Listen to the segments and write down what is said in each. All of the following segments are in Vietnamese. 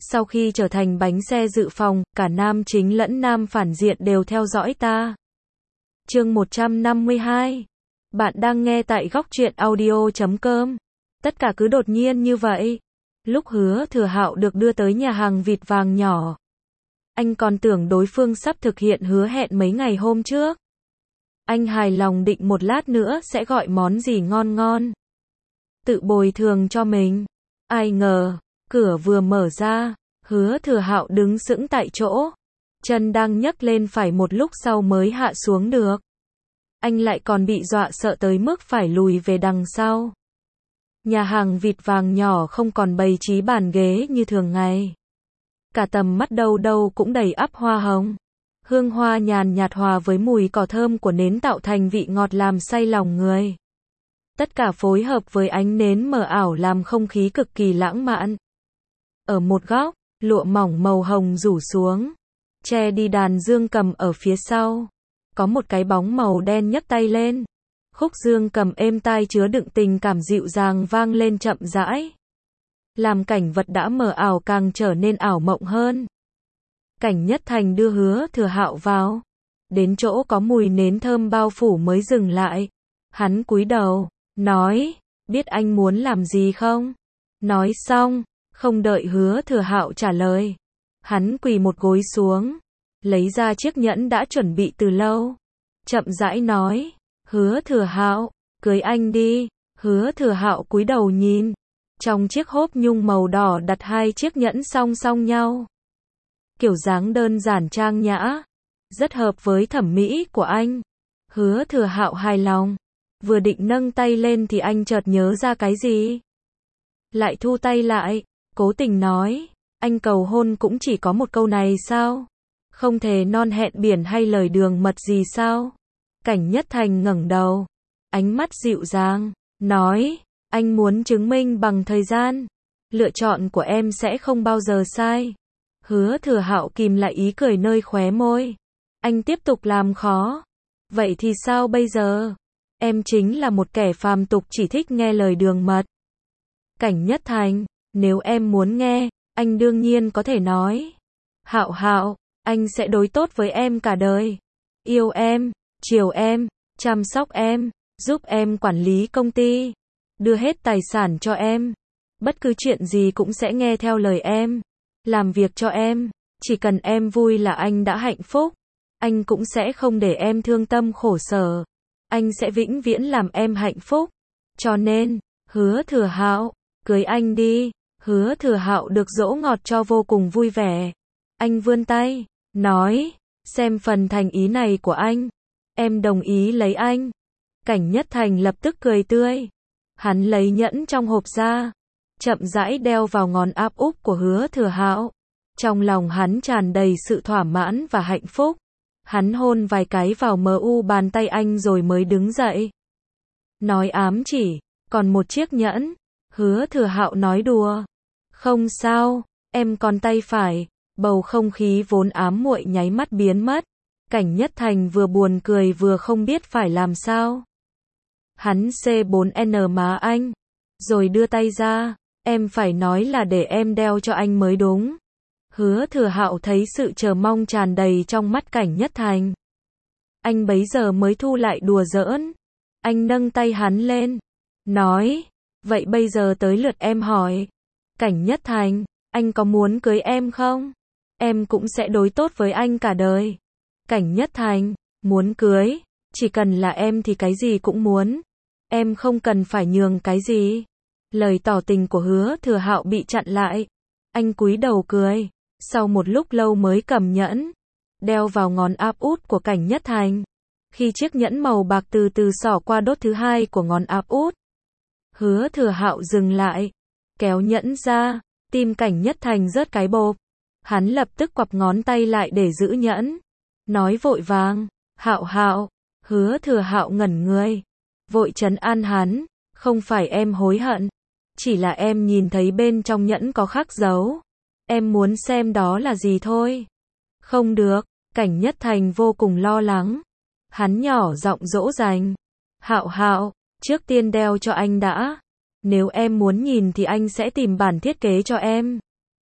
Sau khi trở thành bánh xe dự phòng, cả nam chính lẫn nam phản diện đều theo dõi ta. Chương 152. Bạn đang nghe tại góc truyện audio.com. Tất cả cứ đột nhiên như vậy. Lúc Hứa Thừa Hạo được đưa tới nhà hàng vịt vàng nhỏ, anh còn tưởng đối phương sắp thực hiện hứa hẹn mấy ngày hôm trước. Anh hài lòng định một lát nữa sẽ gọi món gì ngon ngon, tự bồi thường cho mình. Ai ngờ, cửa vừa mở ra, Hứa Thừa Hạo đứng sững tại chỗ, chân đang nhấc lên phải một lúc sau mới hạ xuống được. Anh lại còn bị dọa sợ tới mức phải lùi về đằng sau. Nhà hàng vịt vàng nhỏ không còn bày trí bàn ghế như thường ngày. Cả tầm mắt đâu đâu cũng đầy ắp hoa hồng. Hương hoa nhàn nhạt hòa với mùi cỏ thơm của nến tạo thành vị ngọt làm say lòng người. Tất cả phối hợp với ánh nến mờ ảo làm không khí cực kỳ lãng mạn. Ở một góc, lụa mỏng màu hồng rủ xuống, che đi đàn dương cầm ở phía sau. Có một cái bóng màu đen nhấc tay lên. Khúc dương cầm êm tai chứa đựng tình cảm dịu dàng vang lên chậm rãi, làm cảnh vật đã mờ ảo càng trở nên ảo mộng hơn. Cảnh Nhất Thành đưa Hứa Thừa Hạo vào, đến chỗ có mùi nến thơm bao phủ mới dừng lại. Hắn cúi đầu, nói, biết anh muốn làm gì không? Nói xong, không đợi Hứa Thừa Hạo trả lời, hắn quỳ một gối xuống, lấy ra chiếc nhẫn đã chuẩn bị từ lâu, chậm rãi nói, Hứa Thừa Hạo, cưới anh đi. Hứa Thừa Hạo cúi đầu nhìn, trong chiếc hộp nhung màu đỏ đặt hai chiếc nhẫn song song nhau. Kiểu dáng đơn giản trang nhã, rất hợp với thẩm mỹ của anh. Hứa Thừa Hạo hài lòng, vừa định nâng tay lên thì anh chợt nhớ ra cái gì. Lại thu tay lại, cố tình nói, anh cầu hôn cũng chỉ có một câu này sao? Không thể non hẹn biển hay lời đường mật gì sao? Cảnh Nhất Thành ngẩng đầu, ánh mắt dịu dàng, nói, anh muốn chứng minh bằng thời gian, lựa chọn của em sẽ không bao giờ sai. Hứa Thừa Hạo kìm lại ý cười nơi khóe môi. Anh tiếp tục làm khó. Vậy thì sao bây giờ? Em chính là một kẻ phàm tục chỉ thích nghe lời đường mật. Cảnh Nhất Thành, nếu em muốn nghe, anh đương nhiên có thể nói. Hạo Hạo, anh sẽ đối tốt với em cả đời. Yêu em, chiều em, chăm sóc em, giúp em quản lý công ty, đưa hết tài sản cho em. Bất cứ chuyện gì cũng sẽ nghe theo lời em, làm việc cho em. Chỉ cần em vui là anh đã hạnh phúc. Anh cũng sẽ không để em thương tâm khổ sở. Anh sẽ vĩnh viễn làm em hạnh phúc. Cho nên, Hứa Thừa Hạo, cưới anh đi. Hứa Thừa Hạo được dỗ ngọt cho vô cùng vui vẻ. Anh vươn tay, nói, xem phần thành ý này của anh, em đồng ý lấy anh. Cảnh Nhất Thành lập tức cười tươi. Hắn lấy nhẫn trong hộp ra, chậm rãi đeo vào ngón áp út của Hứa Thừa Hạo. Trong lòng hắn tràn đầy sự thỏa mãn và hạnh phúc. Hắn hôn vài cái vào bàn tay anh rồi mới đứng dậy. Nói ám chỉ, còn một chiếc nhẫn. Hứa Thừa Hạo nói đùa, không sao, em còn tay phải. Bầu không khí vốn ám muội nháy mắt biến mất. Cảnh Nhất Thành vừa buồn cười vừa không biết phải làm sao. Hắn C4N má anh, rồi đưa tay ra, em phải nói là để em đeo cho anh mới đúng. Hứa Thừa Hạo thấy sự chờ mong tràn đầy trong mắt Cảnh Nhất Thành. Anh bấy giờ mới thu lại đùa giỡn. Anh nâng tay hắn lên, nói, vậy bây giờ tới lượt em hỏi. Cảnh Nhất Thành, anh có muốn cưới em không? Em cũng sẽ đối tốt với anh cả đời. Cảnh Nhất Thành, muốn cưới, chỉ cần là em thì cái gì cũng muốn. Em không cần phải nhường cái gì. Lời tỏ tình của Hứa Thừa Hạo bị chặn lại. Anh cúi đầu cười, sau một lúc lâu mới cầm nhẫn, đeo vào ngón áp út của Cảnh Nhất Thành. Khi chiếc nhẫn màu bạc từ từ xỏ qua đốt thứ hai của ngón áp út, Hứa Thừa Hạo dừng lại, kéo nhẫn ra, tim Cảnh Nhất Thành rớt cái bộp. Hắn lập tức quặp ngón tay lại để giữ nhẫn, nói vội vàng, Hạo Hạo. Hứa Thừa Hạo ngẩn người, vội trấn an hắn, không phải em hối hận, chỉ là em nhìn thấy bên trong nhẫn có khắc dấu, em muốn xem đó là gì thôi. Không được, Cảnh Nhất Thành vô cùng lo lắng. Hắn nhỏ giọng dỗ dành, Hạo Hạo, trước tiên đeo cho anh đã, nếu em muốn nhìn thì anh sẽ tìm bản thiết kế cho em.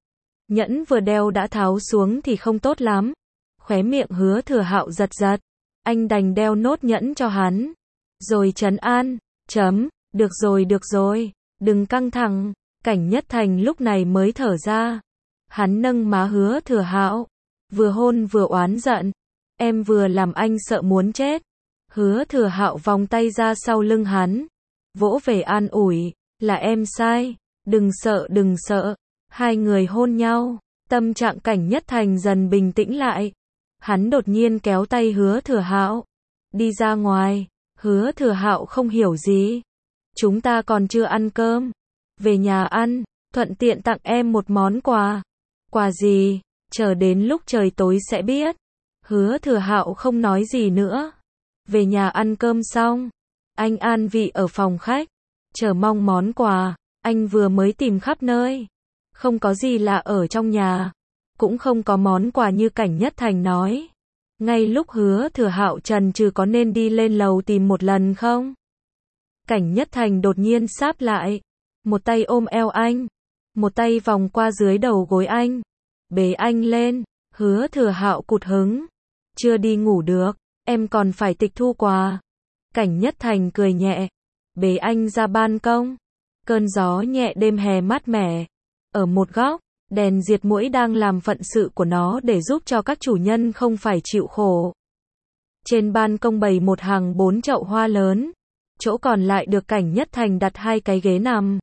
Nhẫn vừa đeo đã tháo xuống thì không tốt lắm. Khóe miệng Hứa Thừa Hạo giật giật. Anh đành đeo nốt nhẫn cho hắn. Rồi trấn an. Được rồi, đừng căng thẳng. Cảnh Nhất Thành lúc này mới thở ra. Hắn nâng má Hứa Thừa Hạo, vừa hôn vừa oán giận. Em vừa làm anh sợ muốn chết. Hứa Thừa Hạo vòng tay ra sau lưng hắn, vỗ về an ủi, là em sai, đừng sợ. Hai người hôn nhau, tâm trạng Cảnh Nhất Thành dần bình tĩnh lại. Hắn đột nhiên kéo tay Hứa Thừa Hạo, đi ra ngoài. Hứa Thừa Hạo không hiểu gì. Chúng ta còn chưa ăn cơm, về nhà ăn, thuận tiện tặng em một món quà. Quà gì? Chờ đến lúc trời tối sẽ biết. Hứa Thừa Hạo không nói gì nữa. Về nhà ăn cơm xong, anh an vị ở phòng khách, chờ mong món quà. Anh vừa mới tìm khắp nơi, không có gì lạ ở trong nhà, cũng không có món quà như Cảnh Nhất Thành nói. Ngay lúc Hứa Thừa Hạo chần chừ có nên đi lên lầu tìm một lần không, Cảnh Nhất Thành đột nhiên sáp lại, một tay ôm eo anh, một tay vòng qua dưới đầu gối anh, bế anh lên. Hứa Thừa Hạo cụt hứng, chưa đi ngủ được, em còn phải tịch thu quà. Cảnh Nhất Thành cười nhẹ, bế anh ra ban công. Cơn gió nhẹ đêm hè mát mẻ. Ở một góc, đèn diệt muỗi đang làm phận sự của nó để giúp cho các chủ nhân không phải chịu khổ. Trên ban công bày một hàng 4 chậu hoa lớn, chỗ còn lại được Cảnh Nhất Thành đặt 2 cái ghế nằm.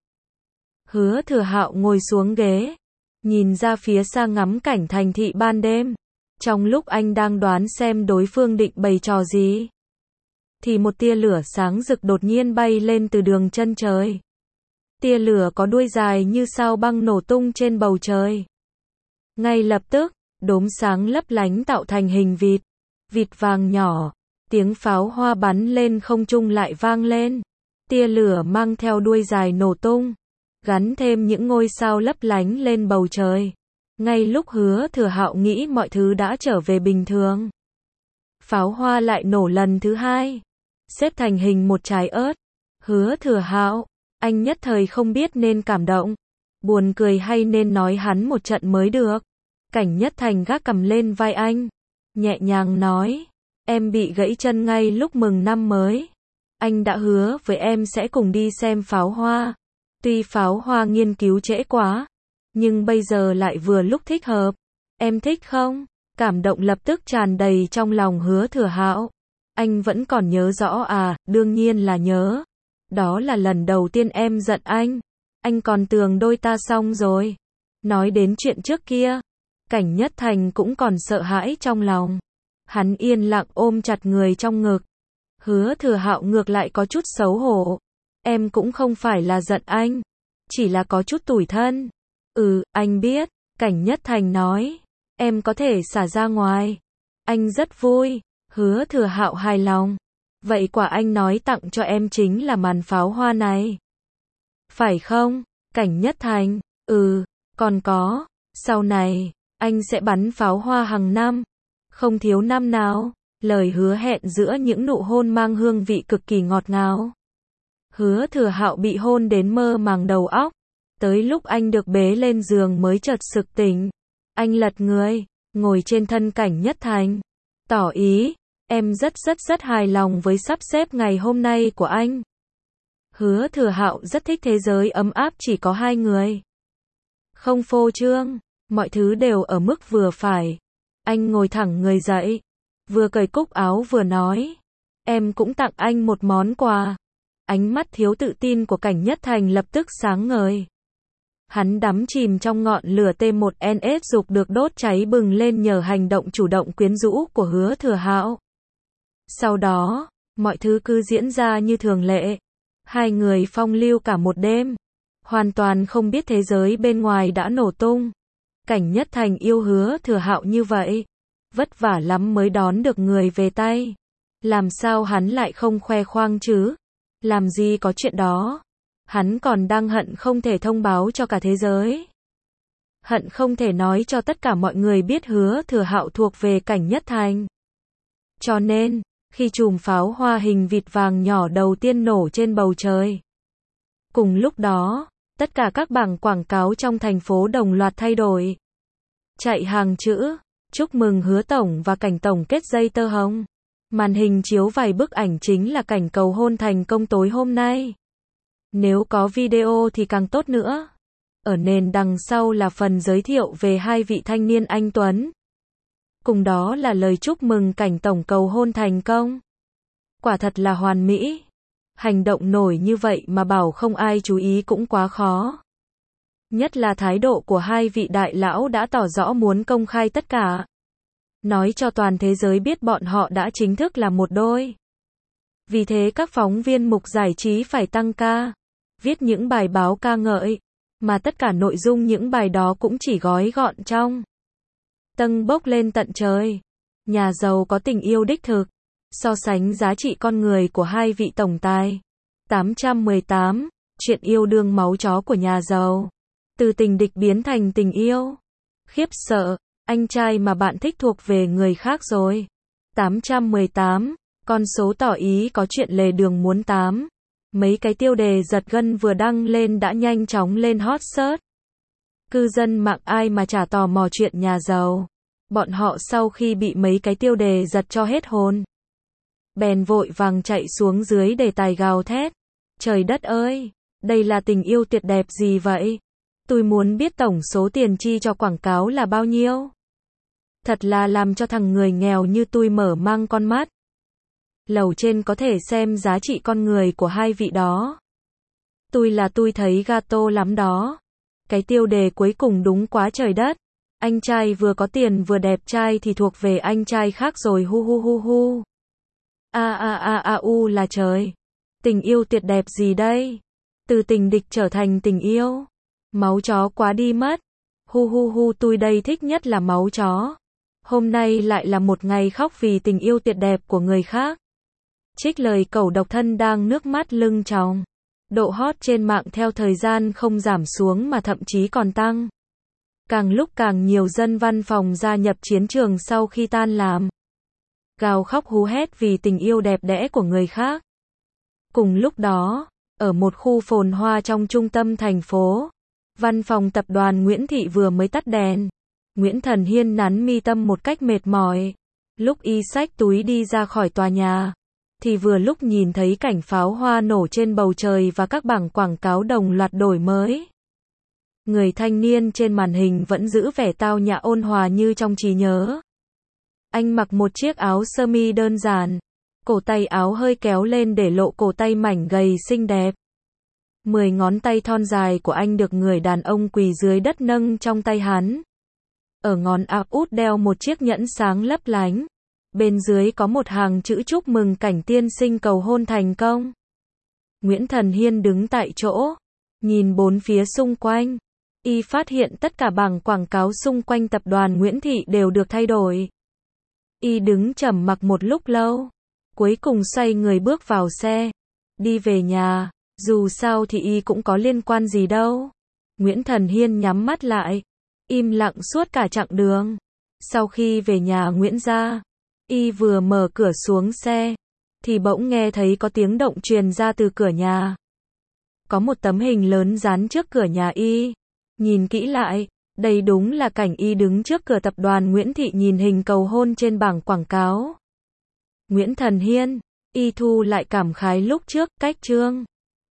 Hứa Thừa Hạo ngồi xuống ghế, nhìn ra phía xa ngắm cảnh thành thị ban đêm. Trong lúc anh đang đoán xem đối phương định bày trò gì, thì một tia lửa sáng rực đột nhiên bay lên từ đường chân trời. Tia lửa có đuôi dài như sao băng nổ tung trên bầu trời. Ngay lập tức, đốm sáng lấp lánh tạo thành hình vịt, vịt vàng nhỏ. Tiếng pháo hoa bắn lên không trung lại vang lên. Tia lửa mang theo đuôi dài nổ tung, gắn thêm những ngôi sao lấp lánh lên bầu trời. Ngay lúc Hứa Thừa Hạo nghĩ mọi thứ đã trở về bình thường, pháo hoa lại nổ lần thứ 2, xếp thành hình một trái ớt. Hứa Thừa Hạo, anh nhất thời không biết nên cảm động, buồn cười hay nên nói hắn một trận mới được. Cảnh Nhất Thành gác cầm lên vai anh, nhẹ nhàng nói, em bị gãy chân ngay lúc mừng năm mới. Anh đã hứa với em sẽ cùng đi xem pháo hoa. Tuy pháo hoa nghiên cứu trễ quá, nhưng bây giờ lại vừa lúc thích hợp. Em thích không? Cảm động lập tức tràn đầy trong lòng Hứa Thừa Hạo. Anh vẫn còn nhớ rõ à? Đương nhiên là nhớ. Đó là lần đầu tiên em giận anh. Anh còn tưởng đôi ta xong rồi. Nói đến chuyện trước kia, Cảnh Nhất Thành cũng còn sợ hãi trong lòng. Hắn yên lặng ôm chặt người trong ngực. Hứa Thừa Hạo ngược lại có chút xấu hổ. Em cũng không phải là giận anh, chỉ là có chút tủi thân. Anh biết, Cảnh Nhất Thành nói. Em có thể xả ra ngoài. Anh rất vui. Hứa Thừa Hạo hài lòng. Vậy quả anh nói tặng cho em chính là màn pháo hoa này, phải không? Cảnh Nhất Thành, còn có, sau này, anh sẽ bắn pháo hoa hàng năm, không thiếu năm nào. Lời hứa hẹn giữa những nụ hôn mang hương vị cực kỳ ngọt ngào. Hứa Thừa Hạo bị hôn đến mơ màng đầu óc. Tới lúc anh được bế lên giường mới chợt sực tỉnh. Anh lật người, ngồi trên thân Cảnh Nhất Thành, tỏ ý, em rất hài lòng với sắp xếp ngày hôm nay của anh. Hứa Thừa Hạo rất thích thế giới ấm áp chỉ có 2 người. Không phô trương, mọi thứ đều ở mức vừa phải. Anh ngồi thẳng người dậy, vừa cởi cúc áo vừa nói, em cũng tặng anh một món quà. Ánh mắt thiếu tự tin của Cảnh Nhất Thành lập tức sáng ngời. Hắn đắm chìm trong ngọn lửa T1NS dục được đốt cháy bừng lên nhờ hành động chủ động quyến rũ của Hứa Thừa Hạo. Sau đó, mọi thứ cứ diễn ra như thường lệ. 2 người phong lưu cả một đêm, hoàn toàn không biết thế giới bên ngoài đã nổ tung. Cảnh Nhất Thành yêu Hứa Thừa Hạo như vậy, vất vả lắm mới đón được người về tay. Làm sao hắn lại không khoe khoang chứ? Làm gì có chuyện đó. Hắn còn đang hận không thể thông báo cho cả thế giới. Hận không thể nói cho tất cả mọi người biết Hứa Thừa Hạo thuộc về Cảnh Nhất Thành. Cho nên, khi chùm pháo hoa hình vịt vàng nhỏ đầu tiên nổ trên bầu trời, cùng lúc đó, tất cả các bảng quảng cáo trong thành phố đồng loạt thay đổi. Chạy hàng chữ. Chúc mừng Hứa Tổng và Cảnh Tổng kết dây tơ hồng. Màn hình chiếu vài bức ảnh chính là cảnh cầu hôn thành công tối hôm nay. Nếu có video thì càng tốt nữa. Ở nền đằng sau là phần giới thiệu về hai vị thanh niên anh tuấn. Cùng đó là lời chúc mừng Cảnh Tổng cầu hôn thành công. Quả thật là hoàn mỹ. Hành động nổi như vậy mà bảo không ai chú ý cũng quá khó. Nhất là thái độ của hai vị đại lão đã tỏ rõ muốn công khai tất cả. Nói cho toàn thế giới biết bọn họ đã chính thức là một đôi. Vì thế các phóng viên mục giải trí phải tăng ca, viết những bài báo ca ngợi, mà tất cả nội dung những bài đó cũng chỉ gói gọn trong tâng bốc lên tận trời. Nhà giàu có tình yêu đích thực. So sánh giá trị con người của hai vị tổng tài. 818, chuyện yêu đương máu chó của nhà giàu. Từ tình địch biến thành tình yêu. Khiếp sợ, anh trai mà bạn thích thuộc về người khác rồi. 818, con số tỏ ý có chuyện lề đường muốn tám. Mấy cái tiêu đề giật gân vừa đăng lên đã nhanh chóng lên hot search. Cư dân mạng ai mà chả tò mò chuyện nhà giàu. Bọn họ sau khi bị mấy cái tiêu đề giật cho hết hồn, bèn vội vàng chạy xuống dưới đề tài gào thét. Trời đất ơi, đây là tình yêu tuyệt đẹp gì vậy? Tôi muốn biết tổng số tiền chi cho quảng cáo là bao nhiêu. Thật là làm cho thằng người nghèo như tôi mở mang con mắt. Lầu trên có thể xem giá trị con người của hai vị đó. Tôi thấy gato lắm đó. Cái tiêu đề cuối cùng đúng quá trời đất. Anh trai vừa có tiền vừa đẹp trai thì thuộc về anh trai khác rồi hu hu hu hu. Là trời. Tình yêu tuyệt đẹp gì đây? Từ tình địch trở thành tình yêu. Máu chó quá đi mất. Hu hu hu, tôi đây thích nhất là máu chó. Hôm nay lại là một ngày khóc vì tình yêu tuyệt đẹp của người khác. Trích lời cẩu độc thân đang nước mắt lưng tròng. Độ hot trên mạng theo thời gian không giảm xuống mà thậm chí còn tăng. Càng lúc càng nhiều dân văn phòng gia nhập chiến trường sau khi tan làm. Gào khóc hú hét vì tình yêu đẹp đẽ của người khác. Cùng lúc đó, ở một khu phồn hoa trong trung tâm thành phố, văn phòng tập đoàn Nguyễn Thị vừa mới tắt đèn. Nguyễn Thần Hiên nắn mi tâm một cách mệt mỏi. Lúc y xách túi đi ra khỏi tòa nhà, thì vừa lúc nhìn thấy cảnh pháo hoa nổ trên bầu trời và các bảng quảng cáo đồng loạt đổi mới. Người thanh niên trên màn hình vẫn giữ vẻ tao nhã ôn hòa như trong trí nhớ. Anh mặc một chiếc áo sơ mi đơn giản, cổ tay áo hơi kéo lên để lộ cổ tay mảnh gầy xinh đẹp. 10 ngón tay thon dài của anh được người đàn ông quỳ dưới đất nâng trong tay hắn. Ở ngón áp út đeo một chiếc nhẫn sáng lấp lánh. Bên dưới có một hàng chữ chúc mừng Cảnh tiên sinh cầu hôn thành công. Nguyễn Thần Hiên đứng tại chỗ, nhìn bốn phía xung quanh. Y phát hiện tất cả bảng quảng cáo xung quanh tập đoàn Nguyễn Thị đều được thay đổi. Y đứng trầm mặc một lúc lâu, cuối cùng xoay người bước vào xe, đi về nhà, dù sao thì Y cũng có liên quan gì đâu. Nguyễn Thần Hiên nhắm mắt lại, im lặng suốt cả chặng đường. Sau khi về nhà Nguyễn gia, Y vừa mở cửa xuống xe, thì bỗng nghe thấy có tiếng động truyền ra từ cửa nhà. Có một tấm hình lớn dán trước cửa nhà Y. Nhìn kỹ lại, đây đúng là cảnh Y đứng trước cửa tập đoàn Nguyễn Thị nhìn hình cầu hôn trên bảng quảng cáo. Nguyễn Thần Hiên, Y thu lại cảm khái lúc trước, cách chương